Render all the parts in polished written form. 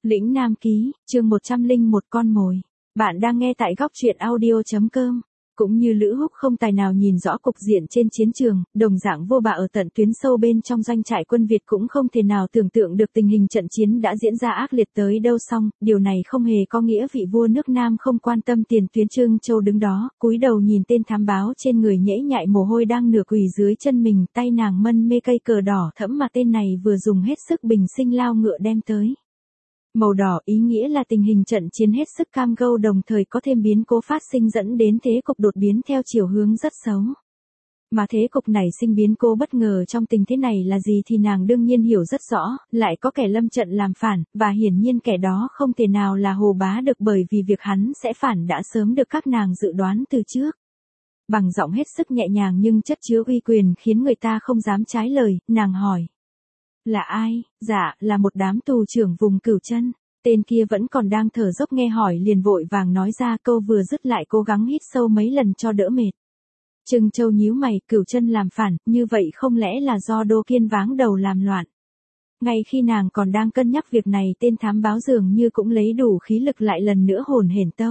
Lĩnh Nam Ký, chương 101 con mồi. Bạn đang nghe tại góc truyện audio.com. Cũng như Lữ Húc không tài nào nhìn rõ cục diện trên chiến trường, đồng dạng Vô Bạ ở tận tuyến sâu bên trong doanh trại quân Việt cũng không thể nào tưởng tượng được tình hình trận chiến đã diễn ra ác liệt tới đâu xong, điều này không hề có nghĩa vị vua nước Nam không quan tâm tiền tuyến. Trương Châu đứng đó, cúi đầu nhìn tên thám báo trên người nhễ nhại mồ hôi đang nửa quỳ dưới chân mình, tay nàng mân mê cây cờ đỏ thẫm mà tên này vừa dùng hết sức bình sinh lao ngựa đem tới. Màu đỏ ý nghĩa là tình hình trận chiến hết sức cam go, đồng thời có thêm biến cố phát sinh dẫn đến thế cục đột biến theo chiều hướng rất xấu. Mà thế cục nảy sinh biến cố bất ngờ trong tình thế này là gì thì nàng đương nhiên hiểu rất rõ, lại có kẻ lâm trận làm phản, và hiển nhiên kẻ đó không thể nào là Hồ Bá được, bởi vì việc hắn sẽ phản đã sớm được các nàng dự đoán từ trước. Bằng giọng hết sức nhẹ nhàng nhưng chất chứa uy quyền khiến người ta không dám trái lời, nàng hỏi. Là ai? Dạ, là một đám tù trưởng vùng Cửu Chân. Tên kia vẫn còn đang thở dốc nghe hỏi liền vội vàng nói ra, câu vừa dứt lại cố gắng hít sâu mấy lần cho đỡ mệt. Trừng Châu nhíu mày, Cửu Chân làm phản, như vậy không lẽ là do Đô Kiên váng đầu làm loạn? Ngay khi nàng còn đang cân nhắc việc này, tên thám báo dường như cũng lấy đủ khí lực lại lần nữa hồn hển tâu.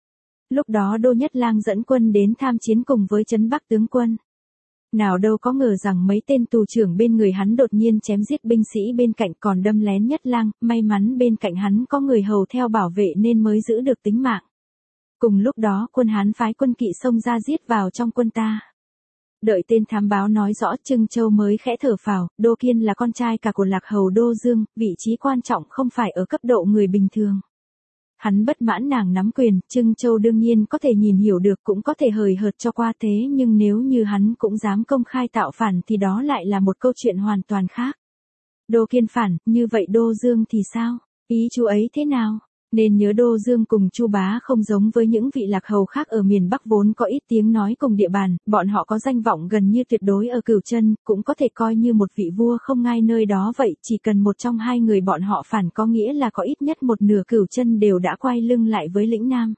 Lúc đó Đô Nhất Lang dẫn quân đến tham chiến cùng với Trấn Bắc tướng quân. Nào đâu có ngờ rằng mấy tên tù trưởng bên người hắn đột nhiên chém giết binh sĩ bên cạnh, còn đâm lén Nhất Lang, may mắn bên cạnh hắn có người hầu theo bảo vệ nên mới giữ được tính mạng. Cùng lúc đó quân Hán phái quân kỵ xông ra giết vào trong quân ta. Đợi tên thám báo nói rõ, Trưng Châu mới khẽ thở phào. Đô Kiên là con trai cả của Lạc Hầu Đô Dương, vị trí quan trọng không phải ở cấp độ người bình thường. Hắn bất mãn nàng nắm quyền, Trưng Châu đương nhiên có thể nhìn hiểu được, cũng có thể hời hợt cho qua thế, nhưng nếu như hắn cũng dám công khai tạo phản thì đó lại là một câu chuyện hoàn toàn khác. Đô Kiên phản, như vậy Đô Dương thì sao? Ý chú ấy thế nào? Nên nhớ Đô Dương cùng Chu Bá không giống với những vị lạc hầu khác ở miền Bắc vốn có ít tiếng nói cùng địa bàn, bọn họ có danh vọng gần như tuyệt đối ở Cửu Chân, cũng có thể coi như một vị vua không ngai nơi đó vậy, chỉ cần một trong hai người bọn họ phản có nghĩa là có ít nhất một nửa Cửu Chân đều đã quay lưng lại với lĩnh Nam.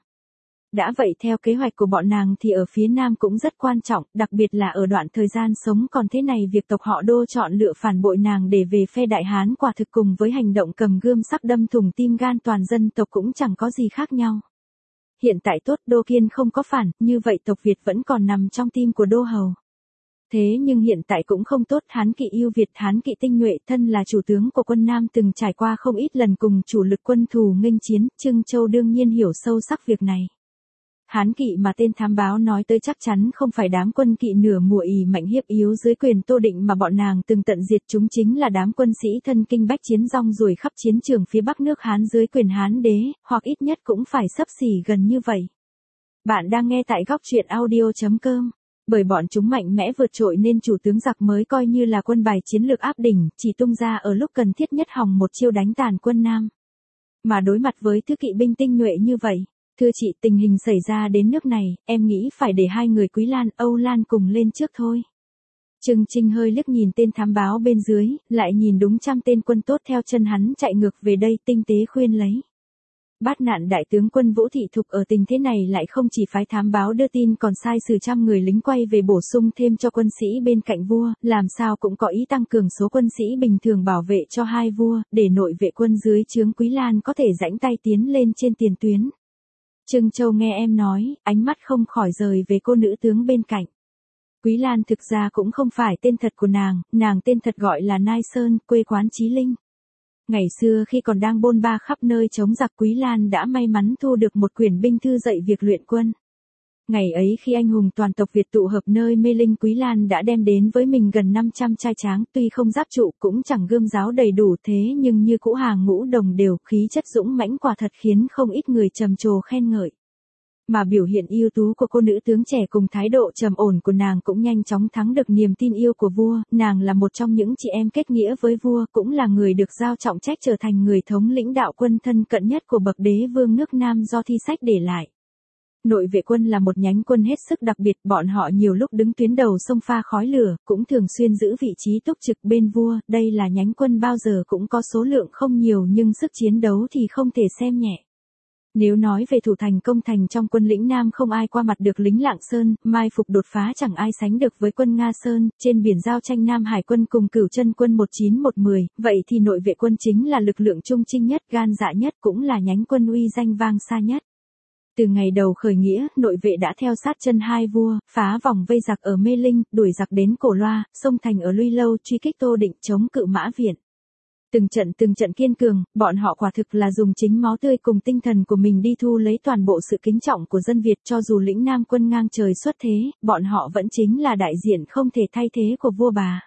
Đã vậy theo kế hoạch của bọn nàng thì ở phía Nam cũng rất quan trọng, đặc biệt là ở đoạn thời gian sống còn thế này, việc tộc họ Đô chọn lựa phản bội nàng để về phe Đại Hán quả thực cùng với hành động cầm gươm sắp đâm thủng tim gan toàn dân tộc cũng chẳng có gì khác nhau. Hiện tại tốt, Đô Kiên không có phản, như vậy tộc Việt vẫn còn nằm trong tim của Đô Hầu. Thế nhưng hiện tại cũng không tốt, Hán kỵ yêu Việt, Hán kỵ tinh nhuệ, thân là chủ tướng của quân Nam từng trải qua không ít lần cùng chủ lực quân thù nghênh chiến, Trưng Châu đương nhiên hiểu sâu sắc việc này. Hán kỵ mà tên thám báo nói tới chắc chắn không phải đám quân kỵ nửa mùa ỷ mạnh hiếp yếu dưới quyền Tô Định mà bọn nàng từng tận diệt, chúng chính là đám quân sĩ thân kinh bách chiến rong ruổi khắp chiến trường phía Bắc nước Hán dưới quyền Hán đế, hoặc ít nhất cũng phải xấp xỉ gần như vậy. Bạn đang nghe tại góc truyện audio.com. Bởi bọn chúng mạnh mẽ vượt trội nên chủ tướng giặc mới coi như là quân bài chiến lược áp đỉnh, chỉ tung ra ở lúc cần thiết nhất hòng một chiêu đánh tàn quân Nam. Mà đối mặt với thứ kỵ binh tinh nhuệ như vậy, thưa chị, tình hình xảy ra đến nước này, em nghĩ phải để hai người Quý Lan, Âu Lan cùng lên trước thôi. Trừng Trinh hơi liếc nhìn tên thám báo bên dưới, lại nhìn đúng trăm tên quân tốt theo chân hắn chạy ngược về đây, tinh tế khuyên lấy. Bát Nạn đại tướng quân Vũ Thị Thục ở tình thế này lại không chỉ phái thám báo đưa tin còn sai sử trăm người lính quay về bổ sung thêm cho quân sĩ bên cạnh vua, làm sao cũng có ý tăng cường số quân sĩ bình thường bảo vệ cho hai vua, để nội vệ quân dưới trướng Quý Lan có thể rãnh tay tiến lên trên tiền tuyến. Trưng Châu nghe em nói, ánh mắt không khỏi rời về cô nữ tướng bên cạnh. Quý Lan thực ra cũng không phải tên thật của nàng tên thật gọi là Nai Sơn, quê quán Chí Linh. Ngày xưa khi còn đang bôn ba khắp nơi chống giặc, Quý Lan đã may mắn thu được một quyển binh thư dạy việc luyện quân. Ngày ấy khi anh hùng toàn tộc Việt tụ hợp nơi Mê Linh, Quý Lan đã đem đến với mình gần 500 trai tráng, tuy không giáp trụ cũng chẳng gươm giáo đầy đủ thế nhưng như cũ hàng ngũ đồng đều, khí chất dũng mãnh quả thật khiến không ít người trầm trồ khen ngợi. Mà biểu hiện ưu tú của cô nữ tướng trẻ cùng thái độ trầm ổn của nàng cũng nhanh chóng thắng được niềm tin yêu của vua, nàng là một trong những chị em kết nghĩa với vua, cũng là người được giao trọng trách trở thành người thống lĩnh đạo quân thân cận nhất của bậc đế vương nước Nam do thi sách để lại. Nội vệ quân là một nhánh quân hết sức đặc biệt, bọn họ nhiều lúc đứng tuyến đầu xông pha khói lửa, cũng thường xuyên giữ vị trí túc trực bên vua, đây là nhánh quân bao giờ cũng có số lượng không nhiều nhưng sức chiến đấu thì không thể xem nhẹ. Nếu nói về thủ thành công thành trong quân lĩnh Nam không ai qua mặt được lính Lạng Sơn, mai phục đột phá chẳng ai sánh được với quân Nga Sơn, trên biển giao tranh Nam Hải quân cùng Cửu Chân quân 1910, vậy thì nội vệ quân chính là lực lượng trung trinh nhất, gan dạ nhất, cũng là nhánh quân uy danh vang xa nhất. Từ ngày đầu khởi nghĩa, nội vệ đã theo sát chân hai vua, phá vòng vây giặc ở Mê Linh, đuổi giặc đến Cổ Loa, xông thành ở Luy Lâu, truy kích Tô Định, chống cự Mã Viện. Từng trận kiên cường, bọn họ quả thực là dùng chính máu tươi cùng tinh thần của mình đi thu lấy toàn bộ sự kính trọng của dân Việt, cho dù lĩnh Nam quân ngang trời xuất thế, bọn họ vẫn chính là đại diện không thể thay thế của vua bà.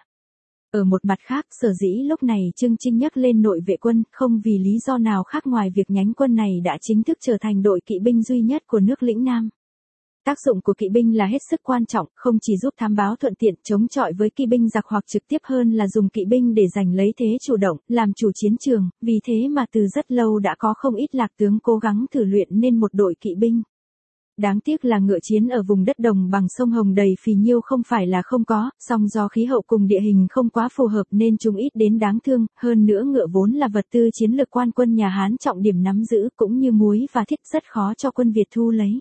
Ở một mặt khác, sở dĩ lúc này Trương Trinh nhắc lên nội vệ quân, không vì lý do nào khác ngoài việc nhánh quân này đã chính thức trở thành đội kỵ binh duy nhất của nước lĩnh Nam. Tác dụng của kỵ binh là hết sức quan trọng, không chỉ giúp thám báo thuận tiện chống chọi với kỵ binh giặc hoặc trực tiếp hơn là dùng kỵ binh để giành lấy thế chủ động, làm chủ chiến trường, vì thế mà từ rất lâu đã có không ít lạc tướng cố gắng thử luyện nên một đội kỵ binh. Đáng tiếc là ngựa chiến ở vùng đất đồng bằng sông Hồng đầy phì nhiêu không phải là không có, song do khí hậu cùng địa hình không quá phù hợp nên chúng ít đến đáng thương, hơn nữa ngựa vốn là vật tư chiến lược quan quân nhà Hán trọng điểm nắm giữ cũng như muối và thiết rất khó cho quân Việt thu lấy.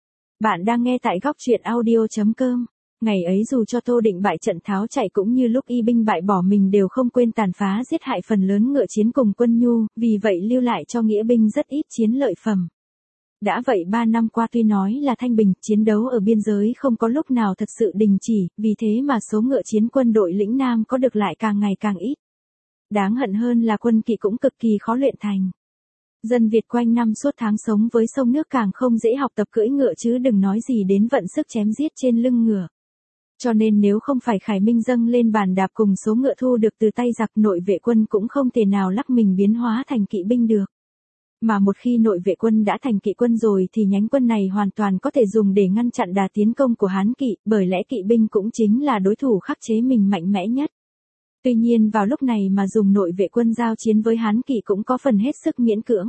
Bạn đang nghe tại góc truyện audio.com. Ngày ấy dù cho Tô Định bại trận tháo chạy cũng như lúc y binh bại bỏ mình đều không quên tàn phá giết hại phần lớn ngựa chiến cùng quân nhu, vì vậy lưu lại cho nghĩa binh rất ít chiến lợi phẩm. Đã vậy 3 năm qua tuy nói là thanh bình, chiến đấu ở biên giới không có lúc nào thật sự đình chỉ, vì thế mà số ngựa chiến quân đội lĩnh Nam có được lại càng ngày càng ít. Đáng hận hơn là quân kỵ cũng cực kỳ khó luyện thành. Dân Việt quanh năm suốt tháng sống với sông nước càng không dễ học tập cưỡi ngựa chứ đừng nói gì đến vận sức chém giết trên lưng ngựa. Cho nên nếu không phải Khải Minh dâng lên bàn đạp cùng số ngựa thu được từ tay giặc, nội vệ quân cũng không thể nào lắc mình biến hóa thành kỵ binh được. Mà một khi nội vệ quân đã thành kỵ quân rồi thì nhánh quân này hoàn toàn có thể dùng để ngăn chặn đà tiến công của Hán kỵ, bởi lẽ kỵ binh cũng chính là đối thủ khắc chế mình mạnh mẽ nhất. Tuy nhiên vào lúc này mà dùng nội vệ quân giao chiến với Hán kỵ cũng có phần hết sức miễn cưỡng.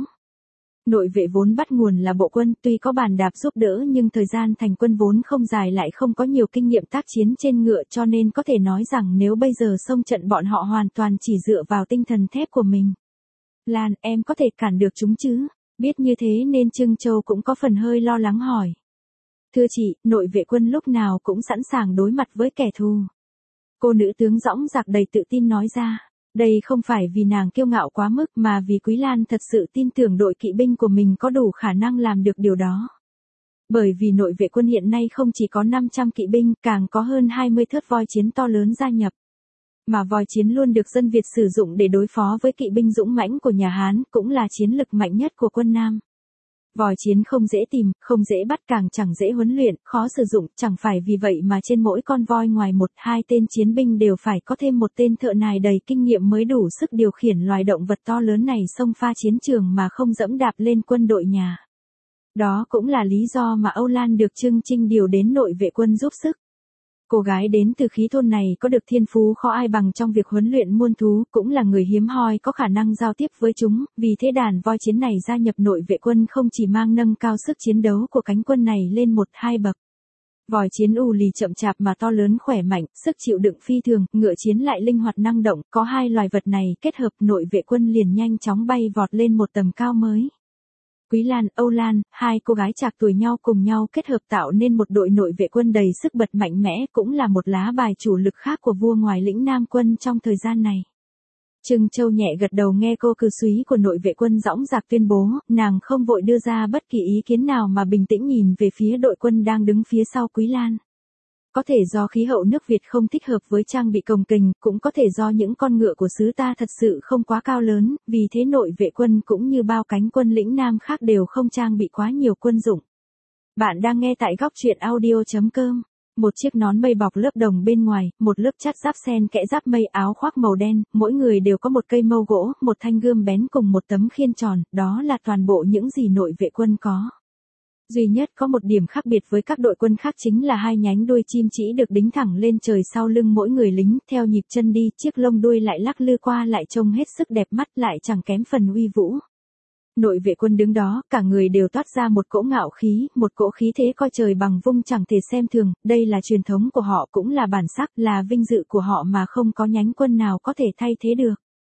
Nội vệ vốn bắt nguồn là bộ quân, tuy có bàn đạp giúp đỡ nhưng thời gian thành quân vốn không dài lại không có nhiều kinh nghiệm tác chiến trên ngựa, cho nên có thể nói rằng nếu bây giờ xông trận bọn họ hoàn toàn chỉ dựa vào tinh thần thép của mình. Lan, em có thể cản được chúng chứ? Biết như thế nên Trưng Châu cũng có phần hơi lo lắng hỏi. Thưa chị, nội vệ quân lúc nào cũng sẵn sàng đối mặt với kẻ thù. Cô nữ tướng dõng dạc đầy tự tin nói ra. Đây không phải vì nàng kiêu ngạo quá mức mà vì Quý Lan thật sự tin tưởng đội kỵ binh của mình có đủ khả năng làm được điều đó. Bởi vì nội vệ quân hiện nay không chỉ có 500 kỵ binh, càng có hơn 20 thớt voi chiến to lớn gia nhập. Mà voi chiến luôn được dân Việt sử dụng để đối phó với kỵ binh dũng mãnh của nhà Hán, cũng là chiến lực mạnh nhất của quân Nam. Voi chiến không dễ tìm, không dễ bắt, càng chẳng dễ huấn luyện, khó sử dụng, chẳng phải vì vậy mà trên mỗi con voi ngoài 1-2 tên chiến binh đều phải có thêm một tên thợ nài đầy kinh nghiệm mới đủ sức điều khiển loài động vật to lớn này xông pha chiến trường mà không dẫm đạp lên quân đội nhà. Đó cũng là lý do mà Âu Lan được Trương Trinh điều đến nội vệ quân giúp sức. Cô gái đến từ khí thôn này có được thiên phú khó ai bằng trong việc huấn luyện muôn thú, cũng là người hiếm hoi có khả năng giao tiếp với chúng, vì thế đàn voi chiến này gia nhập nội vệ quân không chỉ mang nâng cao sức chiến đấu của cánh quân này lên 1-2 bậc. Voi chiến ù lì chậm chạp mà to lớn khỏe mạnh, sức chịu đựng phi thường, ngựa chiến lại linh hoạt năng động, có hai loài vật này kết hợp nội vệ quân liền nhanh chóng bay vọt lên một tầm cao mới. Quý Lan, Âu Lan, hai cô gái trạc tuổi nhau cùng nhau kết hợp tạo nên một đội nội vệ quân đầy sức bật mạnh mẽ, cũng là một lá bài chủ lực khác của vua ngoài lĩnh Nam quân trong thời gian này. Trưng Châu nhẹ gật đầu nghe cô cừ súy của nội vệ quân dõng dạc tuyên bố, nàng không vội đưa ra bất kỳ ý kiến nào mà bình tĩnh nhìn về phía đội quân đang đứng phía sau Quý Lan. Có thể do khí hậu nước Việt không thích hợp với trang bị cồng kềnh, cũng có thể do những con ngựa của xứ ta thật sự không quá cao lớn, vì thế nội vệ quân cũng như bao cánh quân lĩnh Nam khác đều không trang bị quá nhiều quân dụng. Bạn đang nghe tại góc truyện audio.com. Một chiếc nón mây bọc lớp đồng bên ngoài, một lớp chắt giáp sen kẽ giáp mây, áo khoác màu đen, mỗi người đều có một cây mâu gỗ, một thanh gươm bén cùng một tấm khiên tròn, đó là toàn bộ những gì nội vệ quân có. Duy nhất có một điểm khác biệt với các đội quân khác chính là hai nhánh đuôi chim chỉ được đính thẳng lên trời sau lưng mỗi người lính, theo nhịp chân đi, chiếc lông đuôi lại lắc lư qua lại trông hết sức đẹp mắt, lại chẳng kém phần uy vũ. Nội vệ quân đứng đó, cả người đều toát ra một cỗ ngạo khí, một cỗ khí thế coi trời bằng vung chẳng thể xem thường, đây là truyền thống của họ cũng là bản sắc, là vinh dự của họ mà không có nhánh quân nào có thể thay thế được.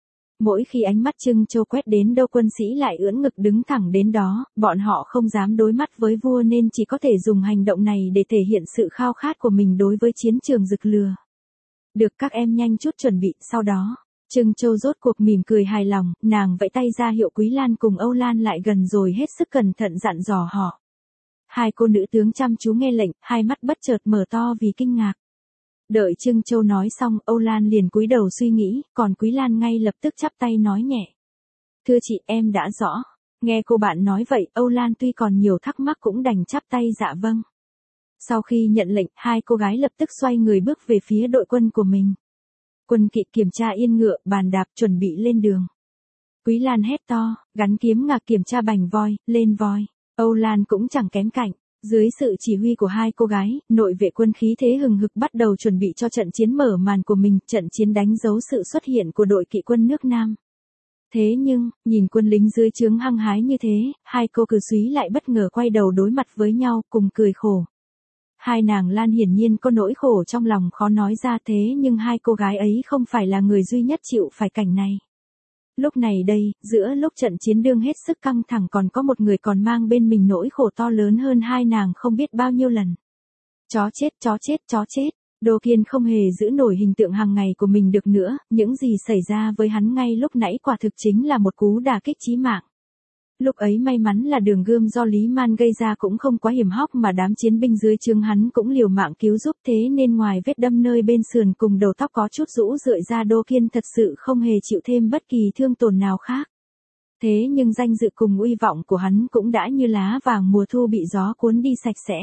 Mỗi khi ánh mắt Trưng Châu quét đến đâu quân sĩ lại ưỡn ngực đứng thẳng đến đó, bọn họ không dám đối mắt với vua nên chỉ có thể dùng hành động này để thể hiện sự khao khát của mình đối với chiến trường rực lửa. Được, các em nhanh chút chuẩn bị, sau đó. Trưng Châu rốt cuộc mỉm cười hài lòng, nàng vẫy tay ra hiệu Quý Lan cùng Âu Lan lại gần rồi hết sức cẩn thận dặn dò họ. Hai cô nữ tướng chăm chú nghe lệnh, hai mắt bất chợt mở to vì kinh ngạc. Đợi Trưng Châu nói xong, Âu Lan liền cúi đầu suy nghĩ, còn Quý Lan ngay lập tức chắp tay nói nhẹ. Thưa chị, em đã rõ. Nghe cô bạn nói vậy, Âu Lan tuy còn nhiều thắc mắc cũng đành chắp tay dạ vâng. Sau khi nhận lệnh, hai cô gái lập tức xoay người bước về phía đội quân của mình. Quân kỵ kiểm tra yên ngựa, bàn đạp chuẩn bị lên đường. Quý Lan hét to, gắn kiếm ngạc kiểm tra bành voi, lên voi. Âu Lan cũng chẳng kém cạnh. Dưới sự chỉ huy của hai cô gái, nội vệ quân khí thế hừng hực bắt đầu chuẩn bị cho trận chiến mở màn của mình, trận chiến đánh dấu sự xuất hiện của đội kỵ quân nước Nam. Thế nhưng, nhìn quân lính dưới trướng hăng hái như thế, hai cô cử súy lại bất ngờ quay đầu đối mặt với nhau, cùng cười khổ. Hai nàng Lan hiển nhiên có nỗi khổ trong lòng khó nói ra, thế nhưng hai cô gái ấy không phải là người duy nhất chịu phải cảnh này. Lúc này đây, giữa lúc trận chiến đương hết sức căng thẳng còn có một người còn mang bên mình nỗi khổ to lớn hơn hai nàng không biết bao nhiêu lần. Chó chết, chó chết, chó chết. Đô Kiên không hề giữ nổi hình tượng hàng ngày của mình được nữa, những gì xảy ra với hắn ngay lúc nãy quả thực chính là một cú đả kích chí mạng. Lúc ấy may mắn là đường gươm do Lý Man gây ra cũng không quá hiểm hóc mà đám chiến binh dưới trướng hắn cũng liều mạng cứu giúp, thế nên ngoài vết đâm nơi bên sườn cùng đầu tóc có chút rũ rượi ra, Đô Kiên thật sự không hề chịu thêm bất kỳ thương tổn nào khác. Thế nhưng danh dự cùng uy vọng của hắn cũng đã như lá vàng mùa thu bị gió cuốn đi sạch sẽ.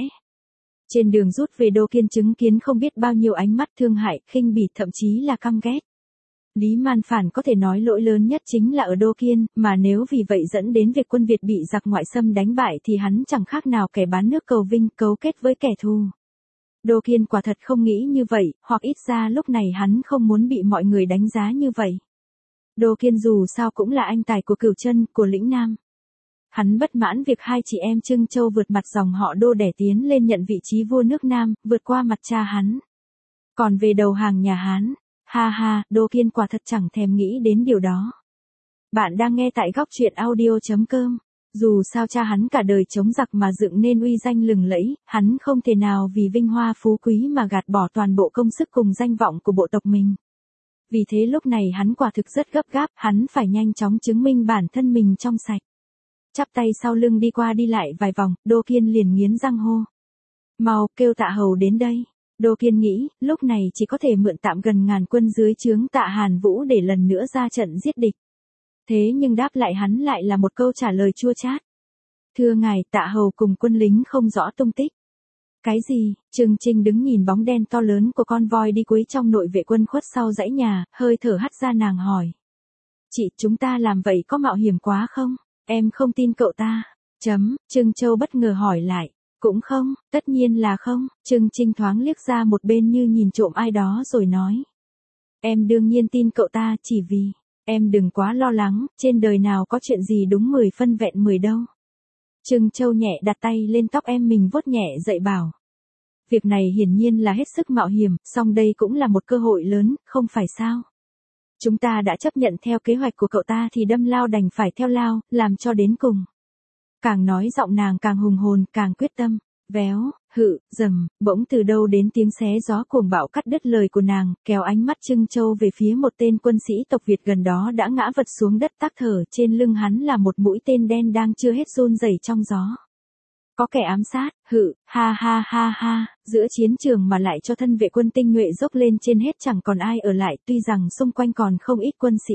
Trên đường rút về, Đô Kiên chứng kiến không biết bao nhiêu ánh mắt thương hại, khinh bỉ, thậm chí là căm ghét. Lý Man Phản có thể nói lỗi lớn nhất chính là ở Đô Kiên, mà nếu vì vậy dẫn đến việc quân Việt bị giặc ngoại xâm đánh bại thì hắn chẳng khác nào kẻ bán nước cầu vinh, cấu kết với kẻ thù. Đô Kiên quả thật không nghĩ như vậy, hoặc ít ra lúc này hắn không muốn bị mọi người đánh giá như vậy. Đô Kiên dù sao cũng là anh tài của Cửu Chân, của lĩnh Nam. Hắn bất mãn việc hai chị em Trưng Châu vượt mặt dòng họ Đô để tiến lên nhận vị trí vua nước Nam, vượt qua mặt cha hắn. Còn về đầu hàng nhà Hán, ha ha, Đô Kiên quả thật chẳng thèm nghĩ đến điều đó. Bạn đang nghe tại góc truyện audio.com. Dù sao cha hắn cả đời chống giặc mà dựng nên uy danh lừng lẫy, hắn không thể nào vì vinh hoa phú quý mà gạt bỏ toàn bộ công sức cùng danh vọng của bộ tộc mình. Vì thế lúc này hắn quả thực rất gấp gáp, hắn phải nhanh chóng chứng minh bản thân mình trong sạch. Chắp tay sau lưng đi qua đi lại vài vòng, Đô Kiên liền nghiến răng hô. Mau kêu Tạ Hầu đến đây. Đô Kiên nghĩ, lúc này chỉ có thể mượn tạm gần ngàn quân dưới trướng Tạ Hàn Vũ để lần nữa ra trận giết địch. Thế nhưng đáp lại hắn lại là một câu trả lời chua chát. Thưa ngài, Tạ Hầu cùng quân lính không rõ tung tích. Cái gì? Trừng Trinh đứng nhìn bóng đen to lớn của con voi đi cuối trong nội vệ quân khuất sau dãy nhà, hơi thở hắt ra, nàng hỏi. Chị, chúng ta làm vậy có mạo hiểm quá không? Em không tin cậu ta. Trưng Châu bất ngờ hỏi lại. Cũng không, tất nhiên là không. Trừng Trinh thoáng liếc ra một bên như nhìn trộm ai đó rồi nói. Em đương nhiên tin cậu ta, chỉ vì, em đừng quá lo lắng, trên đời nào có chuyện gì đúng 10 phân vẹn 10 đâu. Trưng Châu nhẹ đặt tay lên tóc em mình vuốt nhẹ dậy bảo. Việc này hiển nhiên là hết sức mạo hiểm, song đây cũng là một cơ hội lớn, không phải sao? Chúng ta đã chấp nhận theo kế hoạch của cậu ta thì đâm lao đành phải theo lao, làm cho đến cùng. Càng nói giọng nàng càng hùng hồn, càng quyết tâm. Véo, dầm, bỗng từ đâu đến tiếng xé gió cuồng bạo cắt đứt lời của nàng, kéo ánh mắt Trưng Châu về phía một tên quân sĩ tộc Việt gần đó đã ngã vật xuống đất tắc thở, trên lưng hắn là một mũi tên đen đang chưa hết run rẩy trong gió. Có kẻ ám sát, ha ha ha ha, giữa chiến trường mà lại cho thân vệ quân tinh nhuệ dốc lên trên hết chẳng còn ai ở lại, tuy rằng xung quanh còn không ít quân sĩ.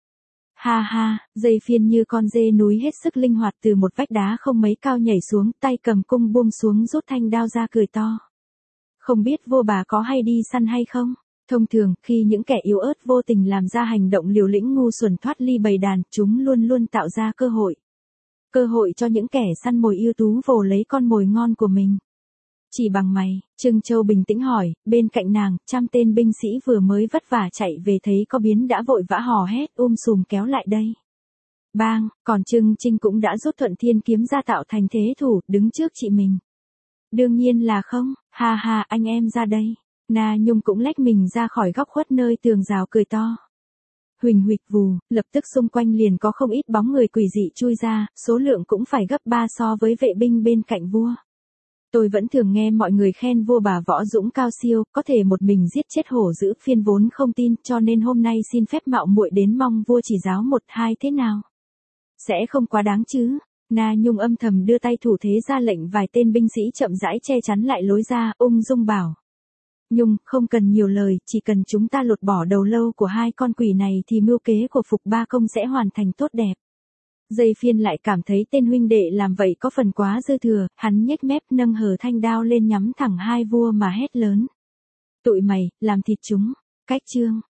Ha ha, dây phiên như con dê núi hết sức linh hoạt từ một vách đá không mấy cao nhảy xuống, tay cầm cung buông xuống rút thanh đao ra cười to. Không biết vua bà có hay đi săn hay không? Thông thường, khi những kẻ yếu ớt vô tình làm ra hành động liều lĩnh ngu xuẩn thoát ly bầy đàn, chúng luôn luôn tạo ra cơ hội. Cơ hội cho những kẻ săn mồi ưu tú vồ lấy con mồi ngon của mình. Chỉ bằng mày, Trưng Châu bình tĩnh hỏi, bên cạnh nàng, trăm tên binh sĩ vừa mới vất vả chạy về thấy có biến đã vội vã hò hét sùm kéo lại đây. Bang, còn Trưng Trinh cũng đã rút Thuận Thiên kiếm ra tạo thành thế thủ, đứng trước chị mình. Đương nhiên là không, ha ha, anh em ra đây. Na Nhung cũng lách mình ra khỏi góc khuất nơi tường rào cười to. Huỳnh huỵch vù, lập tức xung quanh liền có không ít bóng người quỷ dị chui ra, số lượng cũng phải gấp 3 so với vệ binh bên cạnh vua. Tôi vẫn thường nghe mọi người khen vua bà võ dũng cao siêu, có thể một mình giết chết hổ dữ phiên vốn không tin, cho nên hôm nay xin phép mạo muội đến mong vua chỉ giáo một hai thế nào. Sẽ không quá đáng chứ. Na Nhung âm thầm đưa tay thủ thế ra lệnh vài tên binh sĩ chậm rãi che chắn lại lối ra, ung dung bảo. Nhung, không cần nhiều lời, chỉ cần chúng ta lột bỏ đầu lâu của hai con quỷ này thì mưu kế của Phục Ba Công sẽ hoàn thành tốt đẹp. Dây Phiên lại cảm thấy tên huynh đệ làm vậy có phần quá dư thừa, hắn nhếch mép nâng hờ thanh đao lên nhắm thẳng hai vua mà hét lớn. Tụi mày, làm thịt chúng. Cách chương.